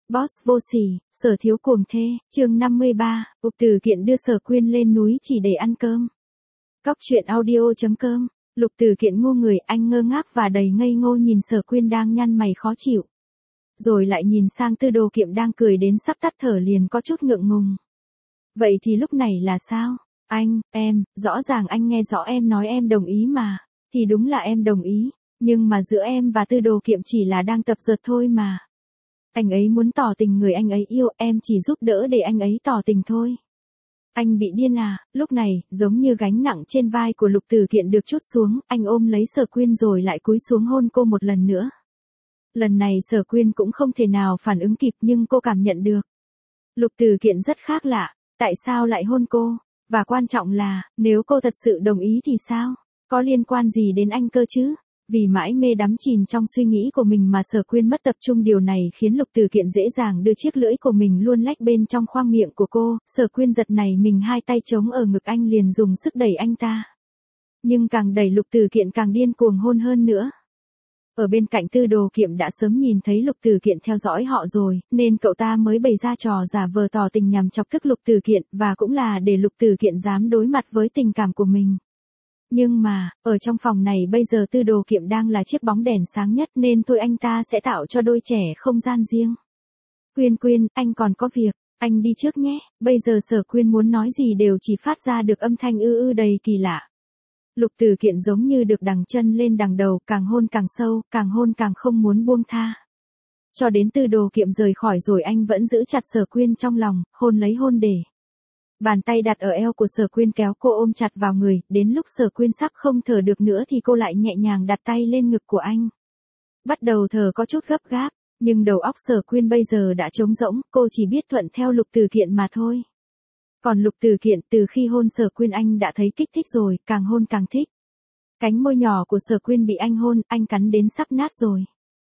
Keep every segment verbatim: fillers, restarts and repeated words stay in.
Boss vô sỉ, Sở thiếu cuồng thê, chương năm mươi ba, Lục Từ Kiện đưa Sở Quyên lên núi chỉ để ăn cơm. Cóc truyện audio chấm com, Lục Từ Kiện ngu người, anh ngơ ngác và đầy ngây ngô nhìn Sở Quyên đang nhăn mày khó chịu. Rồi lại nhìn sang Tư Đồ Kiệm đang cười đến sắp tắt thở liền có chút ngượng ngùng. Vậy thì lúc này là sao? Anh, em, rõ ràng anh nghe rõ em nói em đồng ý mà. Thì đúng là em đồng ý, nhưng mà giữa em và Tư Đồ Kiệm chỉ là đang tập dượt thôi mà. Anh ấy muốn tỏ tình người anh ấy yêu, em chỉ giúp đỡ để anh ấy tỏ tình thôi. Anh bị điên à? Lúc này, giống như gánh nặng trên vai của Lục Từ Kiện được trút xuống, anh ôm lấy Sở Quyên rồi lại cúi xuống hôn cô một lần nữa. Lần này Sở Quyên cũng không thể nào phản ứng kịp nhưng cô cảm nhận được. Lục Từ Kiện rất khác lạ, tại sao lại hôn cô? Và quan trọng là, nếu cô thật sự đồng ý thì sao? Có liên quan gì đến anh cơ chứ? Vì mãi mê đắm chìm trong suy nghĩ của mình mà Sở Quyên mất tập trung, điều này khiến Lục Từ Kiện dễ dàng đưa chiếc lưỡi của mình luôn lách bên trong khoang miệng của cô. Sở Quyên giật này mình, hai tay chống ở ngực anh liền dùng sức đẩy anh ta. Nhưng càng đẩy Lục Từ Kiện càng điên cuồng hôn hơn nữa. Ở bên cạnh Tư Đồ Kiệm đã sớm nhìn thấy Lục Từ Kiện theo dõi họ rồi, nên cậu ta mới bày ra trò giả vờ tỏ tình nhằm chọc tức Lục Từ Kiện, và cũng là để Lục Từ Kiện dám đối mặt với tình cảm của mình. Nhưng mà, ở trong phòng này bây giờ Tư Đồ Kiệm đang là chiếc bóng đèn sáng nhất nên thôi anh ta sẽ tạo cho đôi trẻ không gian riêng. Quyên Quyên, anh còn có việc, anh đi trước nhé. Bây giờ Sở Quyên muốn nói gì đều chỉ phát ra được âm thanh ư ư đầy kỳ lạ. Lục Từ Kiện giống như được đằng chân lên đằng đầu, càng hôn càng sâu, càng hôn càng không muốn buông tha. Cho đến Tư Đồ Kiệm rời khỏi rồi anh vẫn giữ chặt Sở Quyên trong lòng, hôn lấy hôn để. Bàn tay đặt ở eo của Sở Quyên kéo cô ôm chặt vào người, đến lúc Sở Quyên sắp không thở được nữa thì cô lại nhẹ nhàng đặt tay lên ngực của anh. Bắt đầu thở có chút gấp gáp, nhưng đầu óc Sở Quyên bây giờ đã trống rỗng, cô chỉ biết thuận theo Lục Từ Kiện mà thôi. Còn Lục Từ Kiện từ khi hôn Sở Quyên anh đã thấy kích thích rồi, càng hôn càng thích. Cánh môi nhỏ của Sở Quyên bị anh hôn, anh cắn đến sắp nát rồi.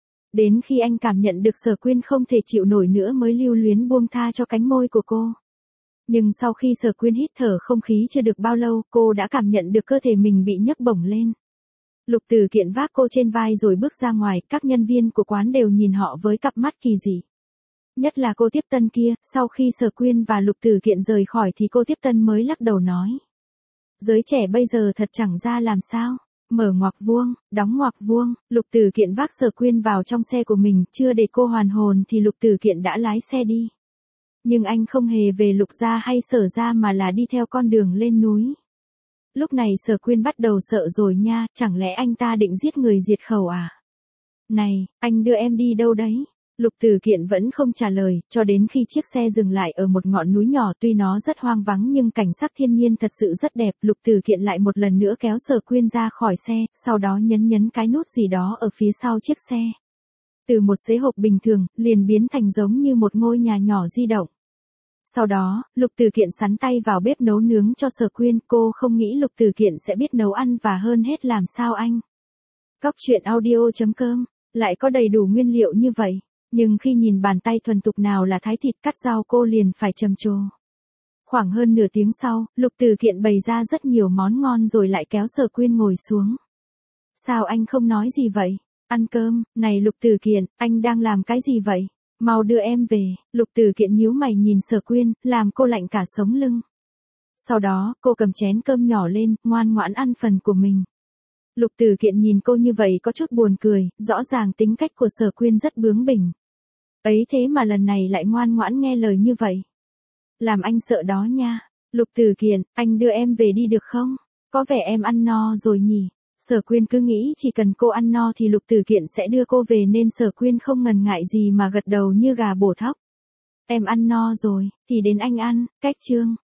Đến khi anh cảm nhận được Sở Quyên không thể chịu nổi nữa mới lưu luyến buông tha cho cánh môi của cô. Nhưng sau khi Sở Quyên hít thở không khí chưa được bao lâu, cô đã cảm nhận được cơ thể mình bị nhấc bổng lên. Lục Từ Kiện vác cô trên vai rồi bước ra ngoài, các nhân viên của quán đều nhìn họ với cặp mắt kỳ dị. Nhất là cô tiếp tân kia, sau khi Sở Quyên và Lục Từ Kiện rời khỏi thì cô tiếp tân mới lắc đầu nói. Giới trẻ bây giờ thật chẳng ra làm sao. Mở ngoặc vuông, đóng ngoặc vuông, Lục Từ Kiện vác Sở Quyên vào trong xe của mình, chưa để cô hoàn hồn thì Lục Từ Kiện đã lái xe đi. Nhưng anh không hề về Lục gia hay Sở gia mà là đi theo con đường lên núi. Lúc này Sở Quyên bắt đầu sợ rồi nha, chẳng lẽ anh ta định giết người diệt khẩu à? Này, anh đưa em đi đâu đấy? Lục Từ Kiện vẫn không trả lời, cho đến khi chiếc xe dừng lại ở một ngọn núi nhỏ, tuy nó rất hoang vắng nhưng cảnh sắc thiên nhiên thật sự rất đẹp. Lục Từ Kiện lại một lần nữa kéo Sở Quyên ra khỏi xe, sau đó nhấn nhấn cái nút gì đó ở phía sau chiếc xe. Từ một xế hộp bình thường, liền biến thành giống như một ngôi nhà nhỏ di động. Sau đó, Lục Từ Kiện sắn tay vào bếp nấu nướng cho Sở Quyên, cô không nghĩ Lục Từ Kiện sẽ biết nấu ăn và hơn hết làm sao anh. Cóc truyện audio chấm com, lại có đầy đủ nguyên liệu như vậy. Nhưng khi nhìn bàn tay thuần thục nào là thái thịt cắt rau cô liền phải trầm trồ. Khoảng hơn nửa tiếng sau, Lục Từ Kiện bày ra rất nhiều món ngon rồi lại kéo Sở Quyên ngồi xuống. Sao anh không nói gì vậy? Ăn cơm, này Lục Từ Kiện, anh đang làm cái gì vậy? Mau đưa em về. Lục Từ Kiện nhíu mày nhìn Sở Quyên, làm cô lạnh cả sống lưng. Sau đó, cô cầm chén cơm nhỏ lên, ngoan ngoãn ăn phần của mình. Lục Từ Kiện nhìn cô như vậy có chút buồn cười, rõ ràng tính cách của Sở Quyên rất bướng bỉnh. Ấy thế mà lần này lại ngoan ngoãn nghe lời như vậy. Làm anh sợ đó nha. Lục Từ Kiện, anh đưa em về đi được không? Có vẻ em ăn no rồi nhỉ? Sở Quyên cứ nghĩ chỉ cần cô ăn no thì Lục Từ Kiện sẽ đưa cô về nên Sở Quyên không ngần ngại gì mà gật đầu như gà bổ thóc. Em ăn no rồi, thì đến anh ăn, cách chương.